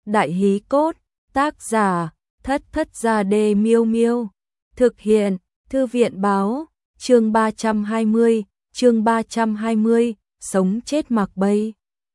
Đại hí cốt, tác giả, Thất Thất Gia Đê Miêu Miêu. Thực hiện, Thư viện báo, chương 320, sống chết mặc bay.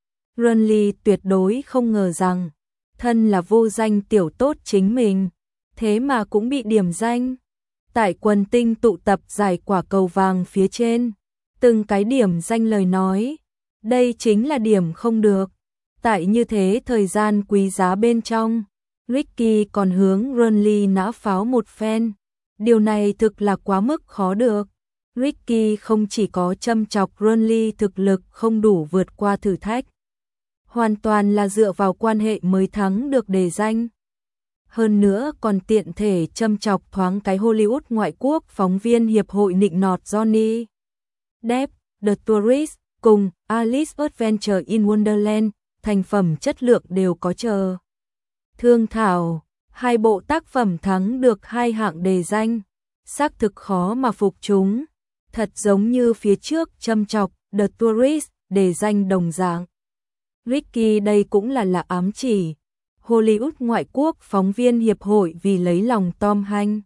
Renly tuyệt đối không ngờ rằng, thân là vô danh tiểu tốt chính mình, thế mà cũng bị điểm danh. Tại quần tinh tụ tập giải quả cầu vàng phía trên, từng cái điểm danh lời nói, đây chính là điểm không được. Tại như thế thời gian quý giá bên trong, Ricky còn hướng Renly nã pháo một phen. Điều này thực là quá mức khó được. Ricky không chỉ có châm chọc Renly thực lực không đủ vượt qua thử thách, hoàn toàn là dựa vào quan hệ mới thắng được đề danh. Hơn nữa còn tiện thể châm chọc thoáng cái Hollywood ngoại quốc phóng viên hiệp hội nịnh nọt Johnny Depp, The Tourist, cùng Alice Adventure in Wonderland, thành phẩm chất lượng đều có chờ. Thương thảo, hai bộ tác phẩm thắng được hai hạng đề danh, xác thực khó mà phục chúng, thật giống như phía trước châm chọc The Tourist đề danh đồng dạng. Ricky đây cũng là ám chỉ Hollywood ngoại quốc phóng viên hiệp hội vì lấy lòng Tom Hanks,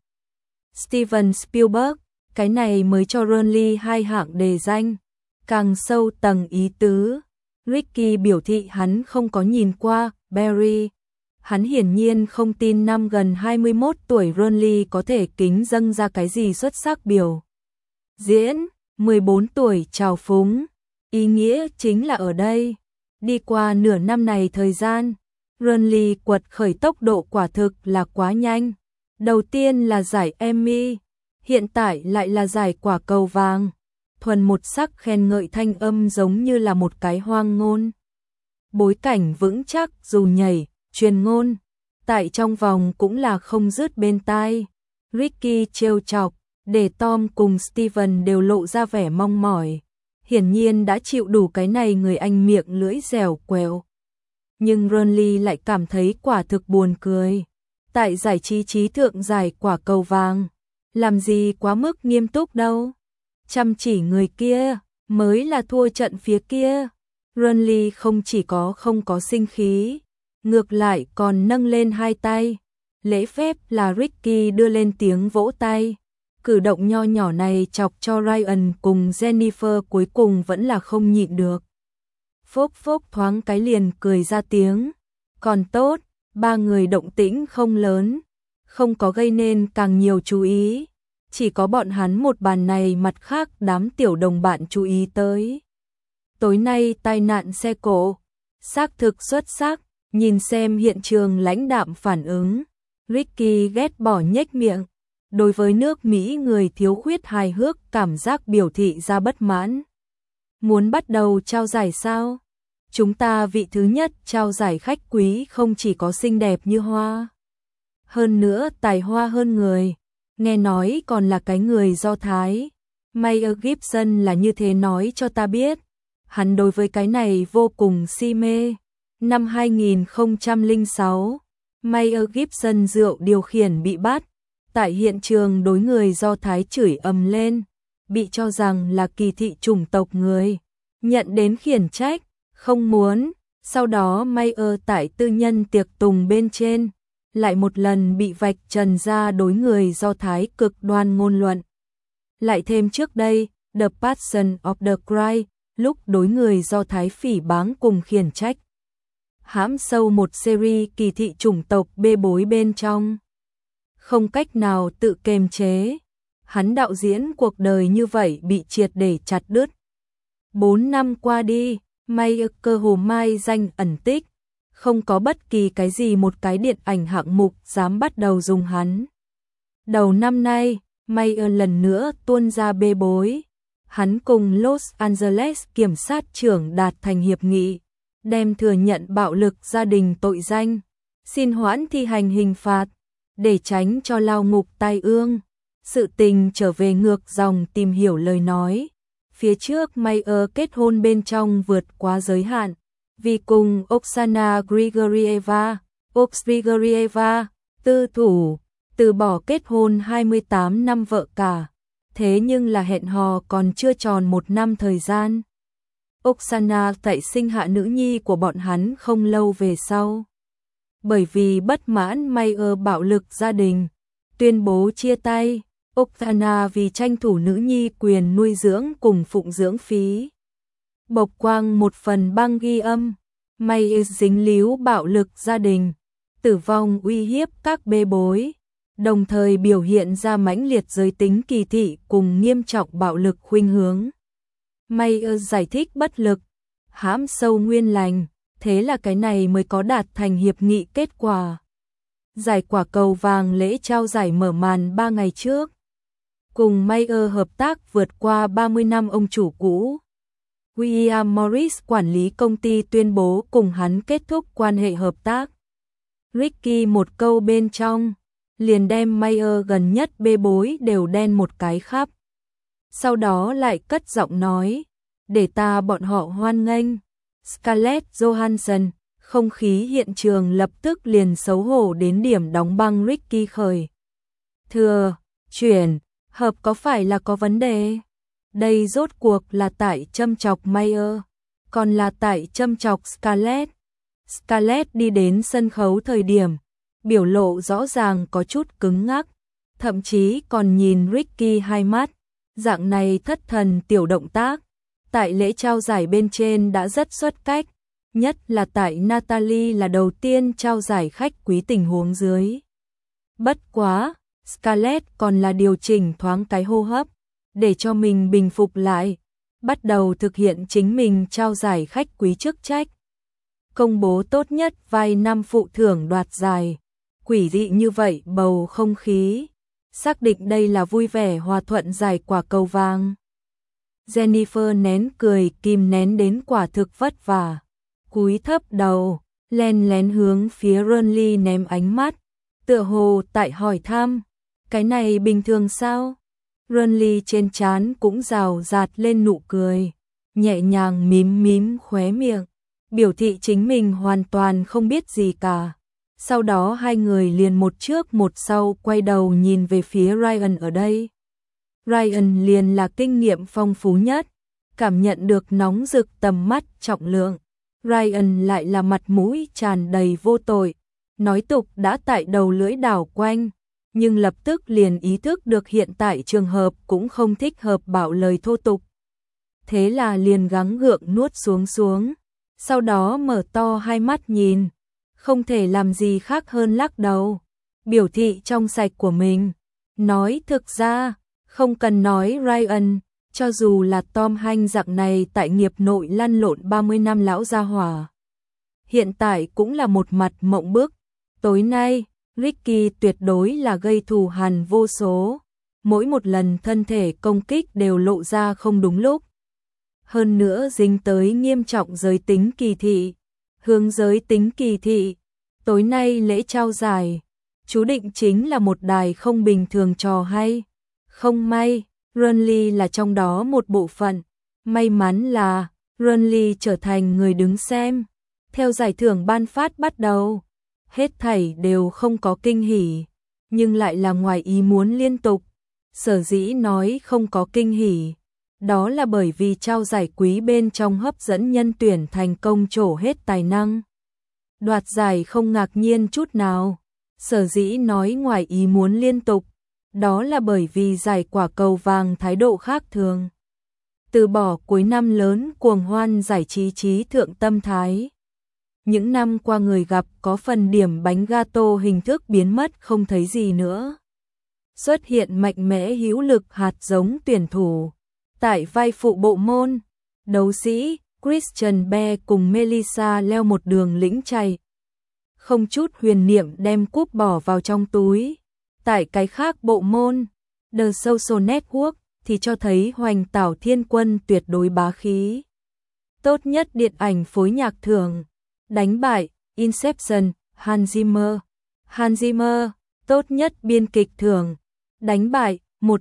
Steven Spielberg, cái này mới cho Renly hai hạng đề danh. Càng sâu tầng ý tứ, Ricky biểu thị hắn không có nhìn qua Barry. Hắn hiển nhiên không tin năm gần 21 tuổi Renly có thể kính dâng ra cái gì xuất sắc biểu diễn. 14 tuổi trào phúng, ý nghĩa chính là ở đây. Đi qua nửa năm này thời gian, Renly quật khởi tốc độ quả thực là quá nhanh. Đầu tiên là giải Emmy, hiện tại lại là giải quả cầu vàng. Thuần một sắc khen ngợi thanh âm giống như là một cái hoang ngôn. Bối cảnh vững chắc dù nhảy, truyền ngôn, tại trong vòng cũng là không dứt bên tai. Ricky trêu chọc, để Tom cùng Steven đều lộ ra vẻ mong mỏi. Hiển nhiên đã chịu đủ cái này người anh miệng lưỡi dẻo quẹo. Nhưng Renly lại cảm thấy quả thực buồn cười. Tại giải trí trí thượng giải quả cầu vàng, làm gì quá mức nghiêm túc đâu. Chăm chỉ người kia, mới là thua trận phía kia. Renly không chỉ không có sinh khí, ngược lại còn nâng lên hai tay. Lễ phép là Ricky đưa lên tiếng vỗ tay. Cử động nho nhỏ này chọc cho Ryan cùng Jennifer cuối cùng vẫn là không nhịn được. Phốc phốc thoáng cái liền cười ra tiếng. Còn tốt, ba người động tĩnh không lớn, không có gây nên càng nhiều chú ý. Chỉ có bọn hắn một bàn này mặt khác đám tiểu đồng bạn chú ý tới. Tối nay tai nạn xe cộ, xác thực xuất sắc, nhìn xem hiện trường lãnh đạm phản ứng. Ricky ghét bỏ nhếch miệng, đối với nước Mỹ người thiếu khuyết hài hước cảm giác biểu thị ra bất mãn. Muốn bắt đầu trao giải sao? Chúng ta vị thứ nhất trao giải khách quý không chỉ có xinh đẹp như hoa, hơn nữa tài hoa hơn người. Nghe nói còn là cái người Do Thái. Mel Gibson là như thế nói cho ta biết. Hắn đối với cái này vô cùng si mê. Năm 2006, Mel Gibson rượu điều khiển bị bắt. Tại hiện trường đối người Do Thái chửi ầm lên, bị cho rằng là kỳ thị chủng tộc người. Nhận đến khiển trách, không muốn. Sau đó Mel tại tư nhân tiệc tùng bên trên, lại một lần bị vạch trần ra đối người Do Thái cực đoan ngôn luận. Lại thêm trước đây, The Passion of the Christ, lúc đối người Do Thái phỉ báng cùng khiển trách. Hãm sâu một series kỳ thị chủng tộc bê bối bên trong. Không cách nào tự kiềm chế. Hắn đạo diễn cuộc đời như vậy bị triệt để chặt đứt. 4 năm qua đi, May cơ hồ mai danh ẩn tích. Không có bất kỳ cái gì một cái điện ảnh hạng mục dám bắt đầu dùng hắn. Đầu năm nay, May lần nữa tuôn ra bê bối. Hắn cùng Los Angeles kiểm sát trưởng đạt thành hiệp nghị, đem thừa nhận bạo lực gia đình tội danh, xin hoãn thi hành hình phạt, để tránh cho lao ngục tai ương. Sự tình trở về ngược dòng tìm hiểu lời nói. Phía trước Mayer kết hôn bên trong vượt quá giới hạn, vì cùng Oksana Grigorieva, tư thủ, từ bỏ kết hôn 28 năm vợ cả. Thế nhưng là hẹn hò còn chưa tròn 1 năm thời gian. Oksana tại sinh hạ nữ nhi của bọn hắn không lâu về sau. bởi vì bất mãn Mayer bạo lực gia đình, tuyên bố chia tay. Oksana vì tranh thủ nữ nhi quyền nuôi dưỡng cùng phụng dưỡng phí. Bộc quang một phần băng ghi âm, Mayer dính líu bạo lực gia đình, tử vong uy hiếp các bê bối, đồng thời biểu hiện ra mãnh liệt giới tính kỳ thị cùng nghiêm trọng bạo lực khuynh hướng. Mayer giải thích bất lực, hãm sâu nguyên lành, thế là cái này mới có đạt thành hiệp nghị kết quả. Giải quả cầu vàng lễ trao giải mở màn 3 ngày trước. Cùng Mayer hợp tác vượt qua 30 năm ông chủ cũ. William Morris quản lý công ty tuyên bố cùng hắn kết thúc quan hệ hợp tác. Ricky một câu bên trong, liền đem Mayer gần nhất bê bối đều đen một cái khắp. Sau đó lại cất giọng nói, để ta bọn họ hoan nghênh. Scarlett Johansson, không khí hiện trường lập tức liền xấu hổ đến điểm đóng băng Ricky khởi. Thừa, chuyển, hợp có phải là có vấn đề? Đây rốt cuộc là tại châm chọc Mayer, còn là tại châm chọc Scarlett. Scarlett đi đến sân khấu thời điểm, biểu lộ rõ ràng có chút cứng ngắc, thậm chí còn nhìn Ricky hai mắt, dạng này thất thần tiểu động tác. Tại lễ trao giải bên trên đã rất xuất cách, nhất là tại Natalie là đầu tiên trao giải khách quý tình huống dưới. Bất quá, Scarlett còn là điều chỉnh thoáng cái hô hấp, để cho mình bình phục lại, bắt đầu thực hiện chính mình trao giải khách quý chức trách. Công bố tốt nhất vai năm phụ thưởng đoạt giải, quỷ dị như vậy bầu không khí, xác định đây là vui vẻ hòa thuận giải quả cầu vàng. Jennifer nén cười kìm nén đến quả thực vất vả, cúi thấp đầu, len lén hướng phía Ronly ném ánh mắt, tựa hồ tại hỏi thăm, cái này bình thường sao? Ronly trên trán cũng rào rạt lên nụ cười, nhẹ nhàng mím mím khóe miệng, biểu thị chính mình hoàn toàn không biết gì cả. Sau đó hai người liền một trước một sau quay đầu nhìn về phía Ryan ở đây. Ryan liền là kinh nghiệm phong phú nhất, cảm nhận được nóng rực tầm mắt trọng lượng. Ryan lại là mặt mũi tràn đầy vô tội, nói tục đã tại đầu lưỡi đảo quanh, nhưng lập tức liền ý thức được hiện tại trường hợp cũng không thích hợp bảo lời thô tục. Thế là liền gắng gượng nuốt xuống, sau đó mở to hai mắt nhìn, không thể làm gì khác hơn lắc đầu, biểu thị trong sạch của mình. Nói thực ra, không cần nói Ryan, cho dù là Tom Hanks dạng này tại nghiệp nội lăn lộn 30 năm lão gia hỏa, hiện tại cũng là một mặt mộng bức. Tối nay, Ricky tuyệt đối là gây thù hằn vô số, mỗi một lần thân thể công kích đều lộ ra không đúng lúc. Hơn nữa dính tới nghiêm trọng giới tính kỳ thị, hướng giới tính kỳ thị. Tối nay lễ trao giải, chú định chính là một đài không bình thường trò hay. Không may, Ronly là trong đó một bộ phận. May mắn là Ronly trở thành người đứng xem. Theo giải thưởng ban phát bắt đầu, hết thảy đều không có kinh hỉ, nhưng lại là ngoài ý muốn liên tục. Sở dĩ nói không có kinh hỉ, đó là bởi vì trao giải quý bên trong hấp dẫn nhân tuyển thành công trổ hết tài năng. Đoạt giải không ngạc nhiên chút nào. Sở dĩ nói ngoài ý muốn liên tục, đó là bởi vì giải quả cầu vàng thái độ khác thường. Từ bỏ cuối năm lớn cuồng hoan giải trí trí thượng tâm thái. Những năm qua người gặp có phần điểm bánh gato hình thức biến mất không thấy gì nữa. Xuất hiện mạnh mẽ hữu lực hạt giống tuyển thủ. Tại vai phụ bộ môn, đấu sĩ Christian Bale cùng Melissa leo một đường lĩnh chạy. Không chút huyền niệm đem cúp bỏ vào trong túi. Tại cái khác bộ môn, The Social Network thì cho thấy Hoành Tảo Thiên Quân tuyệt đối bá khí. Tốt nhất điện ảnh phối nhạc thưởng, đánh bại Inception, Hans Zimmer. Hans Zimmer, tốt nhất biên kịch thưởng, đánh bại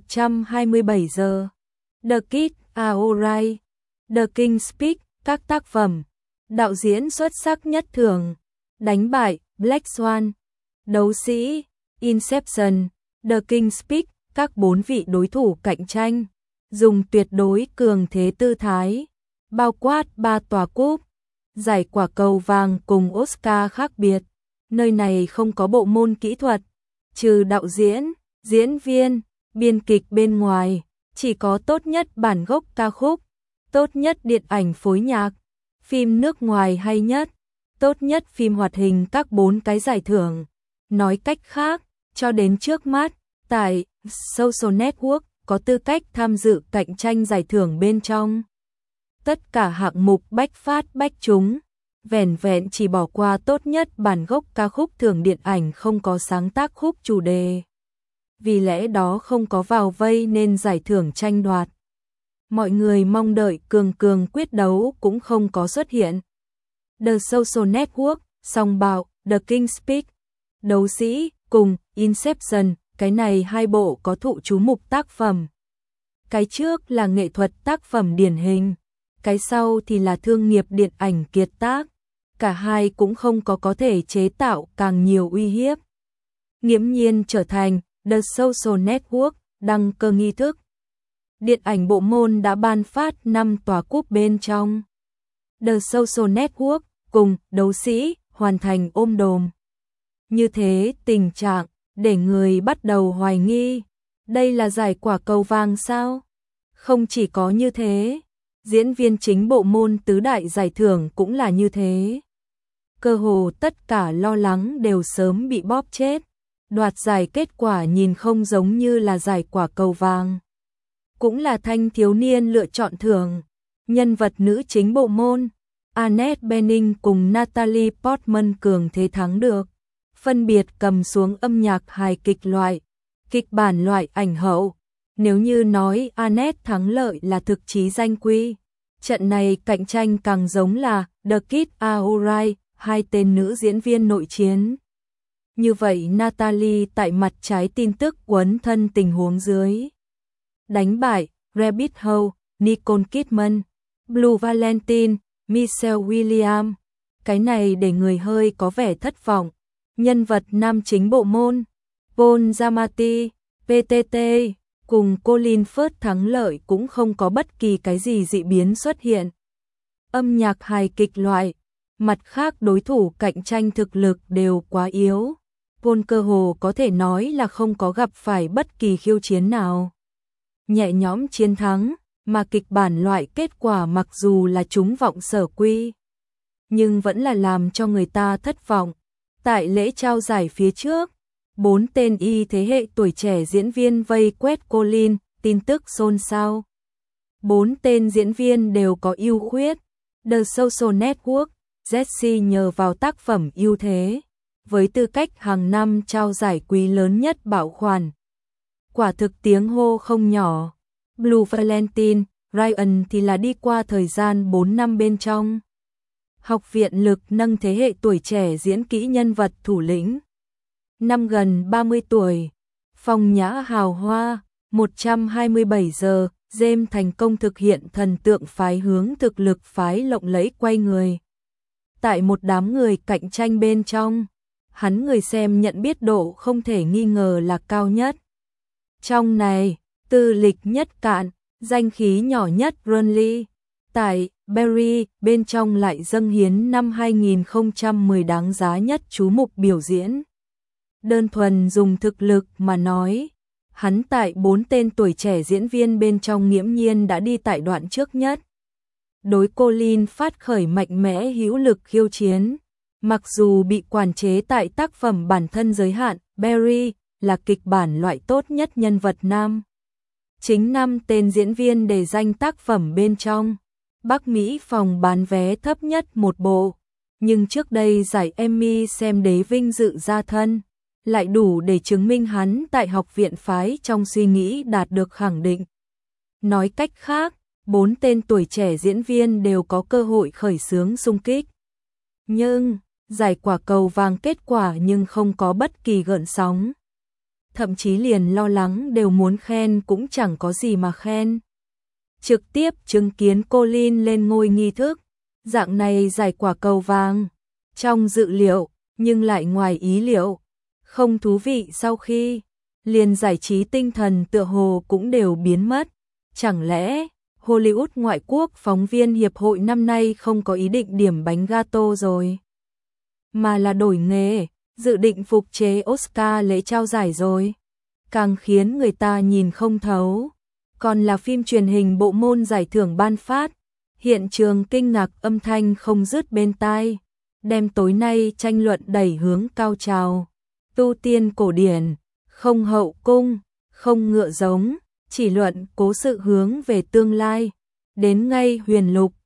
127 giờ. The Kid Aorai, The King's Speech, các tác phẩm. Đạo diễn xuất sắc nhất thưởng, đánh bại Black Swan. Đấu sĩ Inception, The King's Speech, các 4 vị đối thủ cạnh tranh, dùng tuyệt đối cường thế tư thái, bao quát 3 tòa cúp. Giải quả cầu vàng cùng Oscar khác biệt, Nơi này không có bộ môn kỹ thuật, trừ đạo diễn, diễn viên, biên kịch bên ngoài, chỉ có tốt nhất bản gốc ca khúc, tốt nhất điện ảnh phối nhạc, phim nước ngoài hay nhất, tốt nhất phim hoạt hình, các 4 cái giải thưởng. Nói cách khác, cho đến trước mắt, tại Social Network có tư cách tham dự cạnh tranh giải thưởng bên trong tất cả hạng mục bách phát bách trúng, vẻn vẹn chỉ bỏ qua tốt nhất bản gốc ca khúc thưởng điện ảnh không có sáng tác khúc chủ đề. Vì lẽ đó không có vào vây nên giải thưởng tranh đoạt. Mọi người mong đợi cường cường quyết đấu cũng không có xuất hiện. The Social Network, Song Bạo, The King's Speech, Đấu sĩ cùng Inception, cái này 2 bộ có thụ chú mục tác phẩm. Cái trước là nghệ thuật tác phẩm điển hình, cái sau thì là thương nghiệp điện ảnh kiệt tác. Cả hai cũng không có thể chế tạo càng nhiều uy hiếp. Nghiễm nhiên trở thành The Social Network đăng cơ nghi thức. Điện ảnh bộ môn đã ban phát 5 tòa cúp bên trong. The Social Network cùng Đấu sĩ hoàn thành ôm đồm. Như thế tình trạng để người bắt đầu hoài nghi, đây là giải quả cầu vàng sao? Không chỉ có như thế, diễn viên chính bộ môn tứ đại giải thưởng cũng là như thế. Cơ hồ tất cả lo lắng đều sớm bị bóp chết. Đoạt giải kết quả nhìn không giống như là giải quả cầu vàng. Cũng là thanh thiếu niên lựa chọn thưởng. Nhân vật nữ chính bộ môn, Annette Bening cùng Natalie Portman cường thế thắng được. Phân biệt cầm xuống âm nhạc hài kịch loại, kịch bản loại ảnh hậu. Nếu như nói Annette thắng lợi là thực chí danh quy, trận này cạnh tranh càng giống là The Kid Aorai, 2 tên nữ diễn viên nội chiến. Như vậy Natalie tại mặt trái tin tức quấn thân tình huống dưới. Đánh bại Rabbit Hole, Nicole Kidman, Blue Valentine, Michelle Williams. Cái này để người hơi có vẻ thất vọng. Nhân vật nam chính bộ môn, Paul Giamatti, PTT, cùng Colin Firth thắng lợi cũng không có bất kỳ cái gì dị biến xuất hiện. Âm nhạc hài kịch loại, mặt khác đối thủ cạnh tranh thực lực đều quá yếu. Paul cơ hồ có thể nói là không có gặp phải bất kỳ khiêu chiến nào. Nhẹ nhõm chiến thắng, mà kịch bản loại kết quả mặc dù là trúng vọng sở quy, nhưng vẫn là làm cho người ta thất vọng. Tại lễ trao giải phía trước, 4 tên y thế hệ tuổi trẻ diễn viên vây quét Colin, tin tức xôn xao. 4 tên diễn viên đều có ưu khuyết. The Social Network, Jesse nhờ vào tác phẩm ưu thế, với tư cách hàng năm trao giải quý lớn nhất bảo khoản. Quả thực tiếng hô không nhỏ. Blue Valentine, Ryan thì là đi qua thời gian 4 năm bên trong. Học viện lực nâng thế hệ tuổi trẻ diễn kỹ nhân vật thủ lĩnh. Năm gần 30 tuổi, phong nhã hào hoa, 127 giờ, James thành công thực hiện thần tượng phái hướng thực lực phái lộng lẫy quay người. Tại một đám người cạnh tranh bên trong, hắn người xem nhận biết độ không thể nghi ngờ là cao nhất. Trong này, tư lịch nhất cạn, danh khí nhỏ nhất Runley. Tại Barry bên trong lại dâng hiến năm 2010 đáng giá nhất chú mục biểu diễn. Đơn thuần dùng thực lực mà nói, hắn tại 4 tên tuổi trẻ diễn viên bên trong nghiễm nhiên đã đi tại đoạn trước nhất. Đối Colin phát khởi mạnh mẽ hữu lực khiêu chiến. Mặc dù bị quản chế tại tác phẩm bản thân giới hạn, Barry là kịch bản loại tốt nhất nhân vật nam. Chính 5 tên diễn viên để danh tác phẩm bên trong. Bắc Mỹ phòng bán vé thấp nhất một bộ. Nhưng trước đây giải Emmy xem đế vinh dự ra thân, lại đủ để chứng minh hắn tại học viện phái trong suy nghĩ đạt được khẳng định. Nói cách khác, 4 tên tuổi trẻ diễn viên đều có cơ hội khởi xướng xung kích. Nhưng, giải quả cầu vàng kết quả nhưng không có bất kỳ gợn sóng. Thậm chí liền lo lắng đều muốn khen cũng chẳng có gì mà khen. Trực tiếp chứng kiến Colin lên ngôi nghi thức, dạng này giải quả cầu vàng. Trong dự liệu, nhưng lại ngoài ý liệu. Không thú vị sau khi, liền giải trí tinh thần tựa hồ cũng đều biến mất. Chẳng lẽ, Hollywood ngoại quốc phóng viên hiệp hội năm nay không có ý định điểm bánh gato rồi, mà là đổi nghề, dự định phục chế Oscar lễ trao giải rồi. Càng khiến người ta nhìn không thấu. Còn là phim truyền hình bộ môn giải thưởng ban phát. Hiện trường kinh ngạc âm thanh không dứt bên tai. Đem tối nay tranh luận đẩy hướng cao trào. Tu tiên cổ điển, không hậu cung, không ngựa giống, chỉ luận cố sự hướng về tương lai. Đến ngay huyền lục,